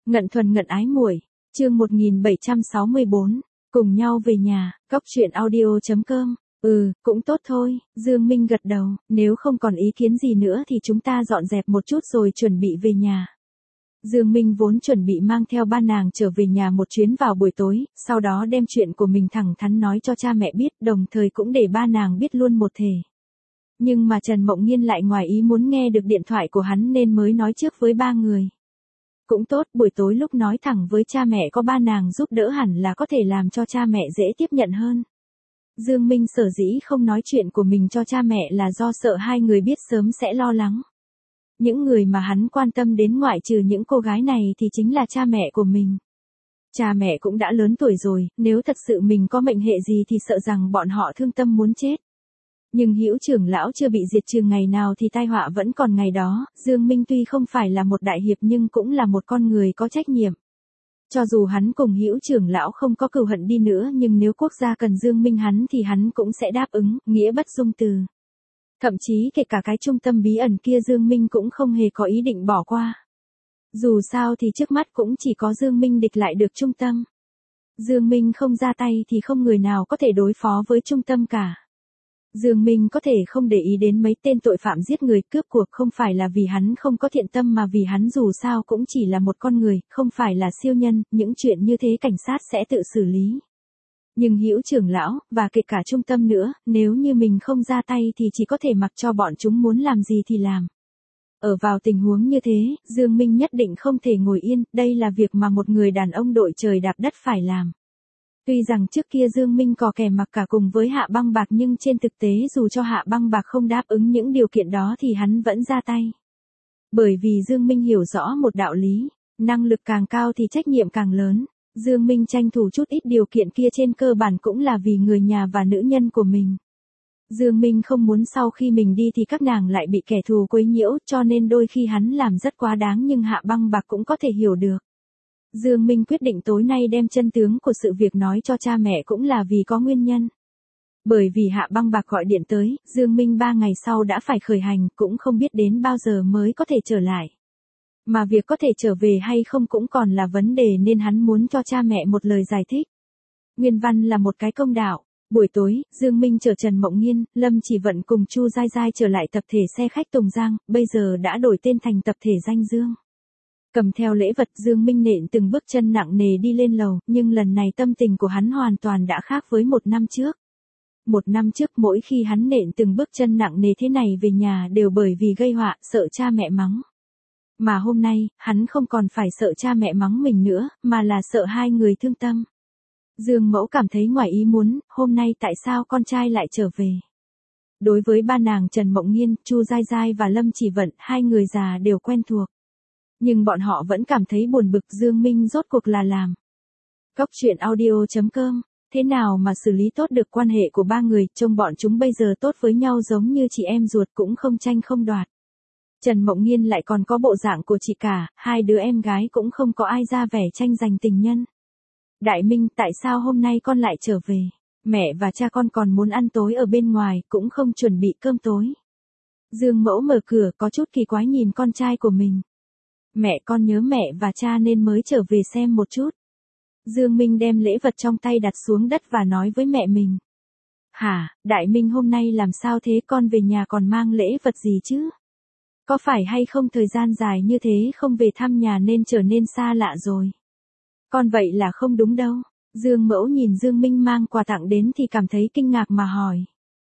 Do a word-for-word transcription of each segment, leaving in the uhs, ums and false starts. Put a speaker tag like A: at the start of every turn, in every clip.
A: Ngận thuần ngận ái muội, chương một nghìn bảy trăm sáu mươi bốn, cùng nhau về nhà, cóc truyện audio chấm com. Ừ, cũng tốt thôi, Dương Minh gật đầu, nếu không còn ý kiến gì nữa thì chúng ta dọn dẹp một chút rồi chuẩn bị về nhà. Dương Minh vốn chuẩn bị mang theo ba nàng trở về nhà một chuyến vào buổi tối, sau đó đem chuyện của mình thẳng thắn nói cho cha mẹ biết, đồng thời cũng để ba nàng biết luôn một thể. Nhưng mà Trần Mộng Nhiên lại ngoài ý muốn nghe được điện thoại của hắn nên mới nói trước với ba người. Cũng tốt, buổi tối lúc nói thẳng với cha mẹ có ba nàng giúp đỡ hẳn là có thể làm cho cha mẹ dễ tiếp nhận hơn. Dương Minh sở dĩ không nói chuyện của mình cho cha mẹ là do sợ hai người biết sớm sẽ lo lắng. Những người mà hắn quan tâm đến ngoại trừ những cô gái này thì chính là cha mẹ của mình. Cha mẹ cũng đã lớn tuổi rồi, nếu thật sự mình có mệnh hệ gì thì sợ rằng bọn họ thương tâm muốn chết. Nhưng Hữu trưởng lão chưa bị diệt trừ ngày nào thì tai họa vẫn còn ngày đó, Dương Minh tuy không phải là một đại hiệp nhưng cũng là một con người có trách nhiệm. Cho dù hắn cùng Hữu trưởng lão không có cừu hận đi nữa nhưng nếu quốc gia cần Dương Minh hắn thì hắn cũng sẽ đáp ứng, nghĩa bất dung từ. Thậm chí kể cả cái trung tâm bí ẩn kia Dương Minh cũng không hề có ý định bỏ qua. Dù sao thì trước mắt cũng chỉ có Dương Minh địch lại được trung tâm. Dương Minh không ra tay thì không người nào có thể đối phó với trung tâm cả. Dương Minh có thể không để ý đến mấy tên tội phạm giết người cướp cuộc không phải là vì hắn không có thiện tâm mà vì hắn dù sao cũng chỉ là một con người, không phải là siêu nhân, những chuyện như thế cảnh sát sẽ tự xử lý. Nhưng Hữu trưởng lão, và kể cả trung tâm nữa, nếu như mình không ra tay thì chỉ có thể mặc cho bọn chúng muốn làm gì thì làm. Ở vào tình huống như thế, Dương Minh nhất định không thể ngồi yên, đây là việc mà một người đàn ông đội trời đạp đất phải làm. Tuy rằng trước kia Dương Minh có kẻ mặc cả cùng với Hạ Băng Bạc nhưng trên thực tế dù cho Hạ Băng Bạc không đáp ứng những điều kiện đó thì hắn vẫn ra tay. Bởi vì Dương Minh hiểu rõ một đạo lý, năng lực càng cao thì trách nhiệm càng lớn. Dương Minh tranh thủ chút ít điều kiện kia trên cơ bản cũng là vì người nhà và nữ nhân của mình. Dương Minh không muốn sau khi mình đi thì các nàng lại bị kẻ thù quấy nhiễu cho nên đôi khi hắn làm rất quá đáng nhưng Hạ Băng Bạc cũng có thể hiểu được. Dương Minh quyết định tối nay đem chân tướng của sự việc nói cho cha mẹ cũng là vì có nguyên nhân. Bởi vì Hạ Băng Bạc gọi điện tới, Dương Minh ba ngày sau đã phải khởi hành cũng không biết đến bao giờ mới có thể trở lại. Mà việc có thể trở về hay không cũng còn là vấn đề nên hắn muốn cho cha mẹ một lời giải thích. Nguyên văn là một cái công đạo. Buổi tối, Dương Minh chở Trần Mộng Nhiên, Lâm Chỉ Vận cùng Chu Giai Giai trở lại tập thể xe khách Tùng Giang, bây giờ đã đổi tên thành tập thể Danh Dương. Cầm theo lễ vật Dương Minh nện từng bước chân nặng nề đi lên lầu, nhưng lần này tâm tình của hắn hoàn toàn đã khác với một năm trước. Một năm trước mỗi khi hắn nện từng bước chân nặng nề thế này về nhà đều bởi vì gây họa, sợ cha mẹ mắng. Mà hôm nay, hắn không còn phải sợ cha mẹ mắng mình nữa, mà là sợ hai người thương tâm. Dương Mẫu cảm thấy ngoài ý muốn, hôm nay tại sao con trai lại trở về. Đối với ba nàng Trần Mộng Nhiên, Chu Giai Giai và Lâm Chỉ Vận, hai người già đều quen thuộc. Nhưng bọn họ vẫn cảm thấy buồn bực Dương Minh rốt cuộc là làm. Cóc truyện audio chấm com, thế nào mà xử lý tốt được quan hệ của ba người, trông bọn chúng bây giờ tốt với nhau giống như chị em ruột cũng không tranh không đoạt. Trần Mộng Nhiên lại còn có bộ dạng của chị cả, hai đứa em gái cũng không có ai ra vẻ tranh giành tình nhân. Đại Minh, tại sao hôm nay con lại trở về? Mẹ và cha con còn muốn ăn tối ở bên ngoài, cũng không chuẩn bị cơm tối. Dương Mẫu mở cửa có chút kỳ quái nhìn con trai của mình. Mẹ con nhớ mẹ và cha nên mới trở về xem một chút. Dương Minh đem lễ vật trong tay đặt xuống đất và nói với mẹ mình. Hả, Đại Minh hôm nay làm sao thế, con về nhà còn mang lễ vật gì chứ? Có phải hay không thời gian dài như thế không về thăm nhà nên trở nên xa lạ rồi? Con vậy là không đúng đâu. Dương Mẫu nhìn Dương Minh mang quà tặng đến thì cảm thấy kinh ngạc mà hỏi.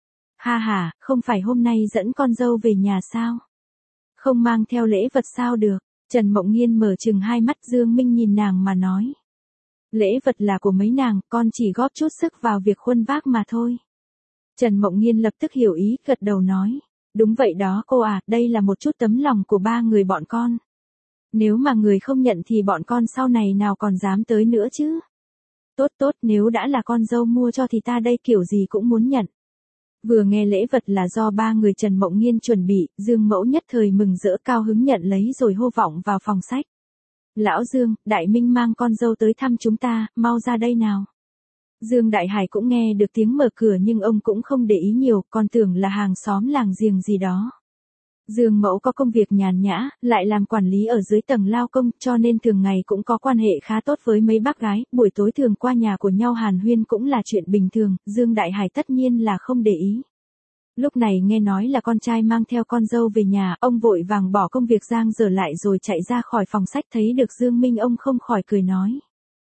A: Ha ha, không phải hôm nay dẫn con dâu về nhà sao? Không mang theo lễ vật sao được? Trần Mộng Nhiên mở trừng hai mắt. Dương Minh nhìn nàng mà nói. Lễ vật là của mấy nàng, con chỉ góp chút sức vào việc khuân vác mà thôi. Trần Mộng Nhiên lập tức hiểu ý, gật đầu nói. Đúng vậy đó cô à, đây là một chút tấm lòng của ba người bọn con. Nếu mà người không nhận thì bọn con sau này nào còn dám tới nữa chứ. Tốt tốt, nếu đã là con dâu mua cho thì ta đây kiểu gì cũng muốn nhận. Vừa nghe lễ vật là do ba người Trần Mộng Nhiên chuẩn bị, Dương Mẫu nhất thời mừng rỡ cao hứng nhận lấy rồi hô vọng vào phòng sách. Lão Dương, Đại Minh mang con dâu tới thăm chúng ta, mau ra đây nào. Dương Đại Hải cũng nghe được tiếng mở cửa nhưng ông cũng không để ý nhiều, còn tưởng là hàng xóm làng giềng gì đó. Dương Mẫu có công việc nhàn nhã, lại làm quản lý ở dưới tầng lao công, cho nên thường ngày cũng có quan hệ khá tốt với mấy bác gái, buổi tối thường qua nhà của nhau hàn huyên cũng là chuyện bình thường, Dương Đại Hải tất nhiên là không để ý. Lúc này nghe nói là con trai mang theo con dâu về nhà, ông vội vàng bỏ công việc giang dở lại rồi chạy ra khỏi phòng sách, thấy được Dương Minh ông không khỏi cười nói.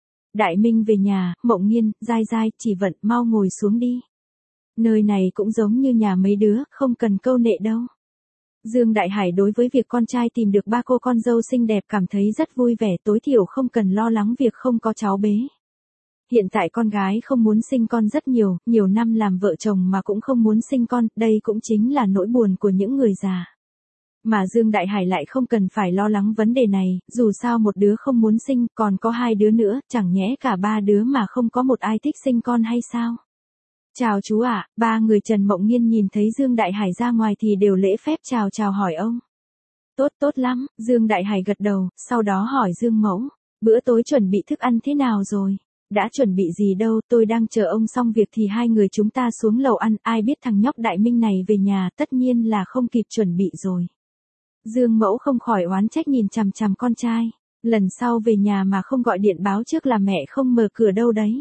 A: Đại Minh về nhà, Mộng Nghiên, Giai Giai, Chỉ Vận, mau ngồi xuống đi. Nơi này cũng giống như nhà mấy đứa, không cần câu nệ đâu. Dương Đại Hải đối với việc con trai tìm được ba cô con dâu xinh đẹp cảm thấy rất vui vẻ, tối thiểu không cần lo lắng việc không có cháu bế. Hiện tại con gái không muốn sinh con rất nhiều, nhiều năm làm vợ chồng mà cũng không muốn sinh con, đây cũng chính là nỗi buồn của những người già. Mà Dương Đại Hải lại không cần phải lo lắng vấn đề này, dù sao một đứa không muốn sinh, còn có hai đứa nữa, chẳng nhẽ cả ba đứa mà không có một ai thích sinh con hay sao? Chào chú ạ, ba người Trần Mộng Nghiên nhìn thấy Dương Đại Hải ra ngoài thì đều lễ phép chào chào hỏi ông. Tốt tốt lắm, Dương Đại Hải gật đầu, sau đó hỏi Dương Mẫu, bữa tối chuẩn bị thức ăn thế nào rồi? Đã chuẩn bị gì đâu, tôi đang chờ ông xong việc thì hai người chúng ta xuống lầu ăn, ai biết thằng nhóc Đại Minh này về nhà tất nhiên là không kịp chuẩn bị rồi. Dương Mẫu không khỏi oán trách nhìn chằm chằm con trai, lần sau về nhà mà không gọi điện báo trước là mẹ không mở cửa đâu đấy.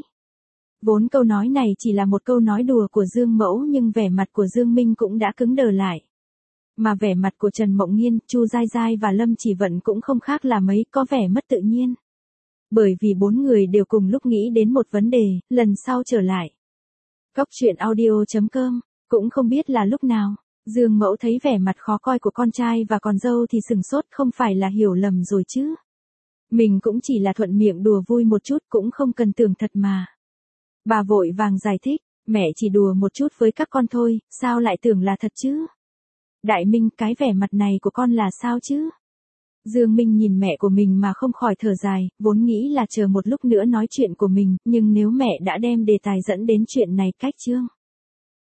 A: Vốn câu nói này chỉ là một câu nói đùa của Dương Mẫu nhưng vẻ mặt của Dương Minh cũng đã cứng đờ lại. Mà vẻ mặt của Trần Mộng Nghiên, Chu Giai Giai và Lâm Chỉ Vận cũng không khác là mấy, có vẻ mất tự nhiên. Bởi vì bốn người đều cùng lúc nghĩ đến một vấn đề, lần sau trở lại. Góc truyện audio chấm com, cũng không biết là lúc nào, Dương Mẫu thấy vẻ mặt khó coi của con trai và con dâu thì sừng sốt, không phải là hiểu lầm rồi chứ. Mình cũng chỉ là thuận miệng đùa vui một chút, cũng không cần tưởng thật mà. Bà vội vàng giải thích, mẹ chỉ đùa một chút với các con thôi, sao lại tưởng là thật chứ? Đại Minh, cái vẻ mặt này của con là sao chứ? Dương Minh nhìn mẹ của mình mà không khỏi thở dài, vốn nghĩ là chờ một lúc nữa nói chuyện của mình, nhưng nếu mẹ đã đem đề tài dẫn đến chuyện này cách chương.